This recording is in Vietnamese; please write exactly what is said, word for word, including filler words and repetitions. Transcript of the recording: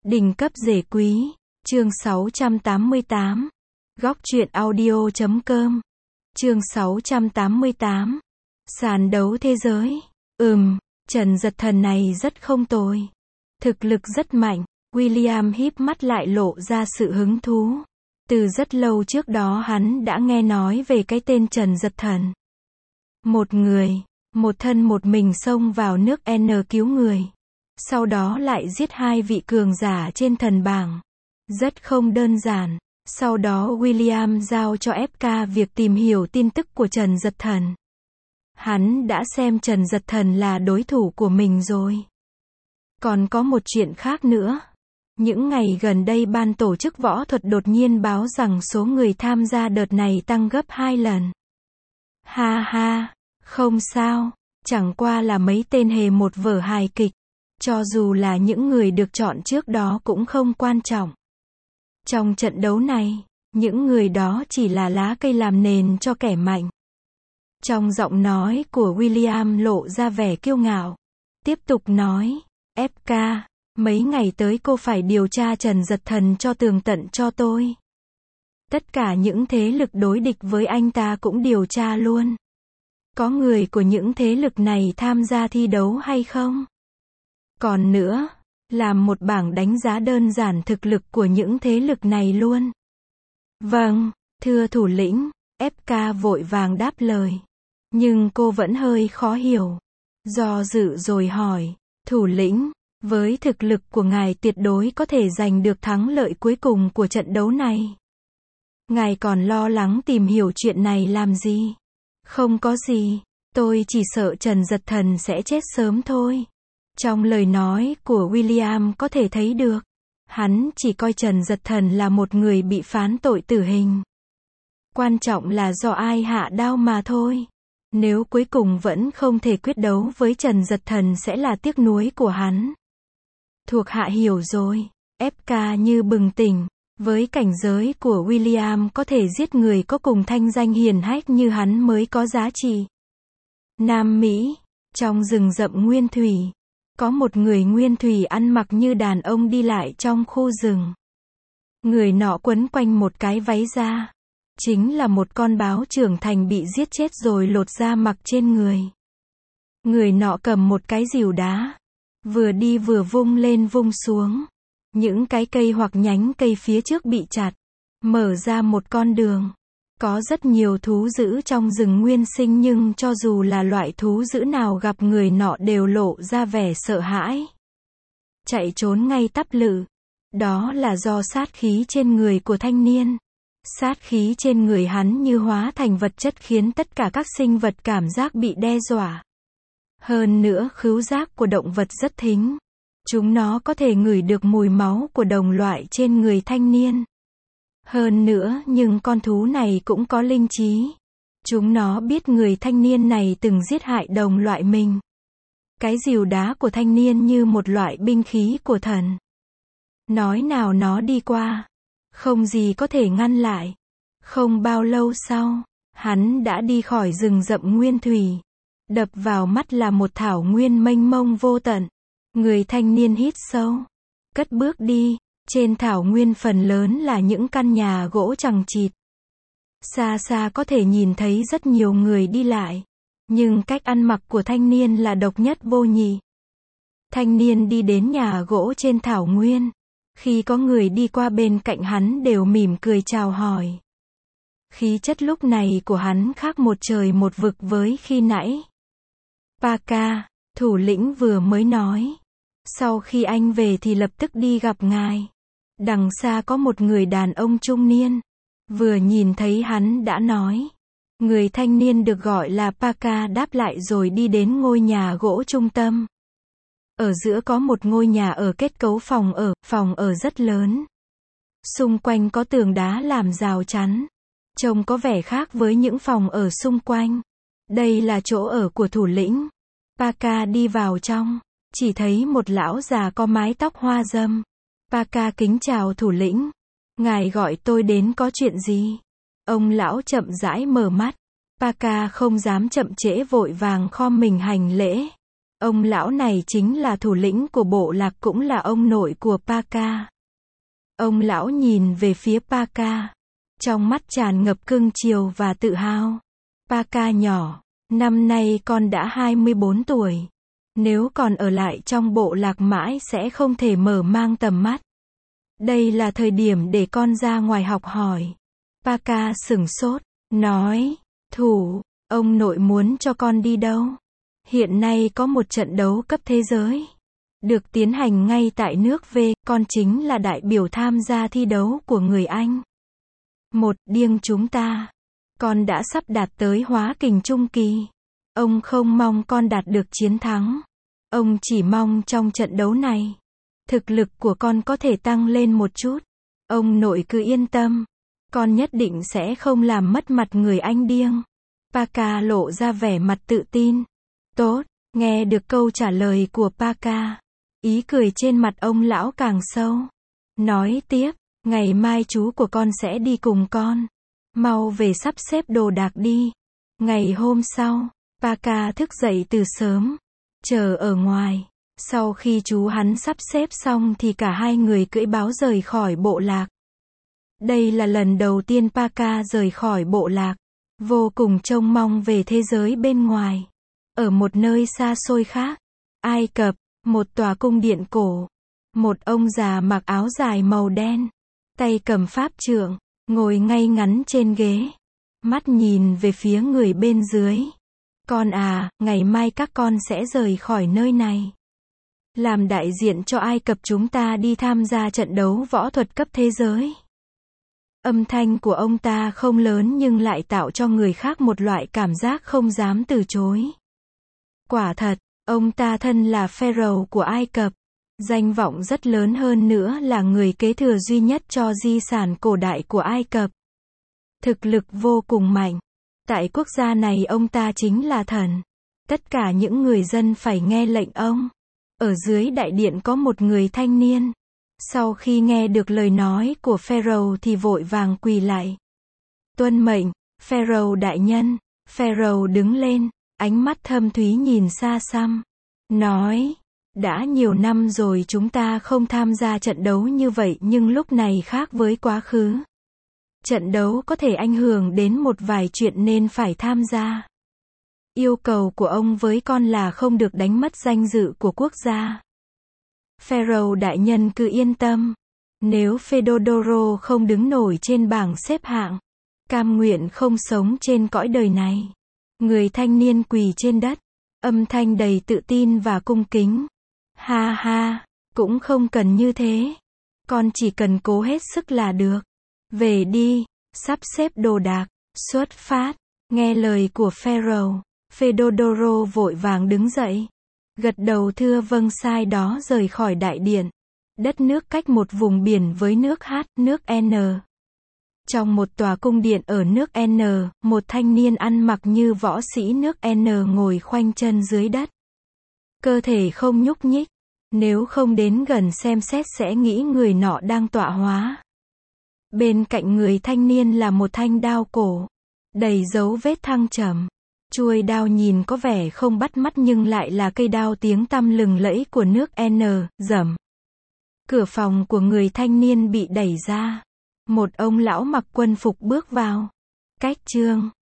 Đỉnh cấp rể quý, chương sáu trăm tám mươi tám. Góc truyện audio chấm com. Chương sáu trăm tám mươi tám. Sàn đấu thế giới. Ừm, Trần Dật Thần này rất không tồi. Thực lực rất mạnh. William híp mắt lại lộ ra sự hứng thú. Từ rất lâu trước đó hắn đã nghe nói về cái tên Trần Dật Thần. Một người, một thân một mình xông vào nước N cứu người. Sau đó lại giết hai vị cường giả trên thần bảng. Rất không đơn giản. Sau đó William giao cho ép ca việc tìm hiểu tin tức của Trần Dật Thần. Hắn đã xem Trần Dật Thần là đối thủ của mình rồi. Còn có một chuyện khác nữa. Những ngày gần đây ban tổ chức võ thuật đột nhiên báo rằng số người tham gia đợt này tăng gấp hai lần. Ha ha, không sao, chẳng qua là mấy tên hề một vở hài kịch. Cho dù là những người được chọn trước đó cũng không quan trọng. Trong trận đấu này, những người đó chỉ là lá cây làm nền cho kẻ mạnh. Trong giọng nói của William lộ ra vẻ kiêu ngạo. Tiếp tục nói, ép ca, mấy ngày tới cô phải điều tra Trần Dật Thần cho tường tận cho tôi. Tất cả những thế lực đối địch với anh ta cũng điều tra luôn. Có người của những thế lực này tham gia thi đấu hay không? Còn nữa, làm một bảng đánh giá đơn giản thực lực của những thế lực này luôn. Vâng, thưa thủ lĩnh, ép ca vội vàng đáp lời. Nhưng cô vẫn hơi khó hiểu. Do dự rồi hỏi, thủ lĩnh, với thực lực của ngài tuyệt đối có thể giành được thắng lợi cuối cùng của trận đấu này. Ngài còn lo lắng tìm hiểu chuyện này làm gì? Không có gì, tôi chỉ sợ Trần Dật Thần sẽ chết sớm thôi. Trong lời nói của William có thể thấy được, hắn chỉ coi Trần Dật Thần là một người bị phán tội tử hình. Quan trọng là do ai hạ đao mà thôi. Nếu cuối cùng vẫn không thể quyết đấu với Trần Dật Thần sẽ là tiếc nuối của hắn. Thuộc hạ hiểu rồi, ép ca như bừng tỉnh. Với cảnh giới của William có thể giết người có cùng thanh danh hiển hách như hắn mới có giá trị. Nam Mỹ, trong rừng rậm nguyên thủy. Có một người nguyên thủy ăn mặc như đàn ông đi lại trong khu rừng. Người nọ quấn quanh một cái váy da. Chính là một con báo trưởng thành bị giết chết rồi lột da mặc trên người. Người nọ cầm một cái rìu đá. Vừa đi vừa vung lên vung xuống. Những cái cây hoặc nhánh cây phía trước bị chặt. Mở ra một con đường. Có rất nhiều thú dữ trong rừng nguyên sinh nhưng cho dù là loại thú dữ nào gặp người nọ đều lộ ra vẻ sợ hãi. Chạy trốn ngay tắp lự. Đó là do sát khí trên người của thanh niên. Sát khí trên người hắn như hóa thành vật chất khiến tất cả các sinh vật cảm giác bị đe dọa. Hơn nữa khứu giác của động vật rất thính. Chúng nó có thể ngửi được mùi máu của đồng loại trên người thanh niên. Hơn nữa nhưng con thú này cũng có linh trí. Chúng nó biết người thanh niên này từng giết hại đồng loại mình. Cái rìu đá của thanh niên như một loại binh khí của thần. Nói nào nó đi qua. Không gì có thể ngăn lại. Không bao lâu sau, hắn đã đi khỏi rừng rậm nguyên thủy. Đập vào mắt là một thảo nguyên mênh mông vô tận. Người thanh niên hít sâu. Cất bước đi. Trên thảo nguyên phần lớn là những căn nhà gỗ chằng chịt. Xa xa có thể nhìn thấy rất nhiều người đi lại. Nhưng cách ăn mặc của thanh niên là độc nhất vô nhị. Thanh niên đi đến nhà gỗ trên thảo nguyên. Khi có người đi qua bên cạnh hắn đều mỉm cười chào hỏi. Khí chất lúc này của hắn khác một trời một vực với khi nãy. Parka, thủ lĩnh vừa mới nói. Sau khi anh về thì lập tức đi gặp ngài. Đằng xa có một người đàn ông trung niên. Vừa nhìn thấy hắn đã nói. Người thanh niên được gọi là Parka đáp lại rồi đi đến ngôi nhà gỗ trung tâm. Ở giữa có một ngôi nhà ở kết cấu phòng ở, phòng ở rất lớn. Xung quanh có tường đá làm rào chắn. Trông có vẻ khác với những phòng ở xung quanh. Đây là chỗ ở của thủ lĩnh. Parka đi vào trong. Chỉ thấy một lão già có mái tóc hoa râm. Parka kính chào thủ lĩnh. Ngài gọi tôi đến có chuyện gì? Ông lão chậm rãi mở mắt. Parka không dám chậm trễ vội vàng khom mình hành lễ. Ông lão này chính là thủ lĩnh của bộ lạc, cũng là ông nội của Paka. Ông lão nhìn về phía Paka, trong mắt tràn ngập cưng chiều và tự hào. Paka nhỏ, năm nay con đã hai mươi bốn tuổi. Nếu còn ở lại trong bộ lạc mãi sẽ không thể mở mang tầm mắt. Đây là thời điểm để con ra ngoài học hỏi. Paka sửng sốt, nói, thủ, ông nội muốn cho con đi đâu? Hiện nay có một trận đấu cấp thế giới được tiến hành ngay tại nước V, con chính là đại biểu tham gia thi đấu của người Anh. Một, điêng chúng ta. Con đã sắp đạt tới hóa kình trung kỳ. Ông không mong con đạt được chiến thắng. Ông chỉ mong trong trận đấu này, thực lực của con có thể tăng lên một chút. Ông nội cứ yên tâm. Con nhất định sẽ không làm mất mặt người Anh điêng. Paka lộ ra vẻ mặt tự tin. Tốt, nghe được câu trả lời của Paka, ý cười trên mặt ông lão càng sâu. Nói tiếp, ngày mai chú của con sẽ đi cùng con. Mau về sắp xếp đồ đạc đi. Ngày hôm sau, Paka thức dậy từ sớm, chờ ở ngoài. Sau khi chú hắn sắp xếp xong thì cả hai người cưỡi báo rời khỏi bộ lạc. Đây là lần đầu tiên Paka rời khỏi bộ lạc, vô cùng trông mong về thế giới bên ngoài. Ở một nơi xa xôi khác, Ai Cập, một tòa cung điện cổ. Một ông già mặc áo dài màu đen, tay cầm pháp trượng, ngồi ngay ngắn trên ghế. Mắt nhìn về phía người bên dưới. Con à, ngày mai các con sẽ rời khỏi nơi này. Làm đại diện cho Ai Cập chúng ta đi tham gia trận đấu võ thuật cấp thế giới. Âm thanh của ông ta không lớn nhưng lại tạo cho người khác một loại cảm giác không dám từ chối. Quả thật, ông ta thân là Pharaoh của Ai Cập. Danh vọng rất lớn, hơn nữa là người kế thừa duy nhất cho di sản cổ đại của Ai Cập. Thực lực vô cùng mạnh. Tại quốc gia này ông ta chính là thần. Tất cả những người dân phải nghe lệnh ông. Ở dưới đại điện có một người thanh niên. Sau khi nghe được lời nói của Pharaoh thì vội vàng quỳ lại. Tuân mệnh, Pharaoh đại nhân. Pharaoh đứng lên, ánh mắt thâm thúy nhìn xa xăm. Nói, đã nhiều năm rồi chúng ta không tham gia trận đấu như vậy, nhưng lúc này khác với quá khứ. Trận đấu có thể ảnh hưởng đến một vài chuyện nên phải tham gia. Yêu cầu của ông với con là không được đánh mất danh dự của quốc gia. Pharaoh đại nhân cứ yên tâm. Nếu Phedodoro không đứng nổi trên bảng xếp hạng, cam nguyện không sống trên cõi đời này. Người thanh niên quỳ trên đất, âm thanh đầy tự tin và cung kính. Ha ha, cũng không cần như thế. Con chỉ cần cố hết sức là được. Về đi, sắp xếp đồ đạc, xuất phát. Nghe lời của Pharaoh, Phedodoro vội vàng đứng dậy. Gật đầu thưa vâng, sai đó rời khỏi đại điện. Đất nước cách một vùng biển với nước H, nước N. Trong một tòa cung điện ở nước N, một thanh niên ăn mặc như võ sĩ nước N ngồi khoanh chân dưới đất. Cơ thể không nhúc nhích. Nếu không đến gần xem xét sẽ nghĩ người nọ đang tọa hóa. Bên cạnh người thanh niên là một thanh đao cổ, đầy dấu vết thăng trầm. Chuôi đao nhìn có vẻ không bắt mắt nhưng lại là cây đao tiếng tăm lừng lẫy của nước N. Rầm. Cửa phòng của người thanh niên bị đẩy ra. Một ông lão mặc quân phục bước vào. Cách chương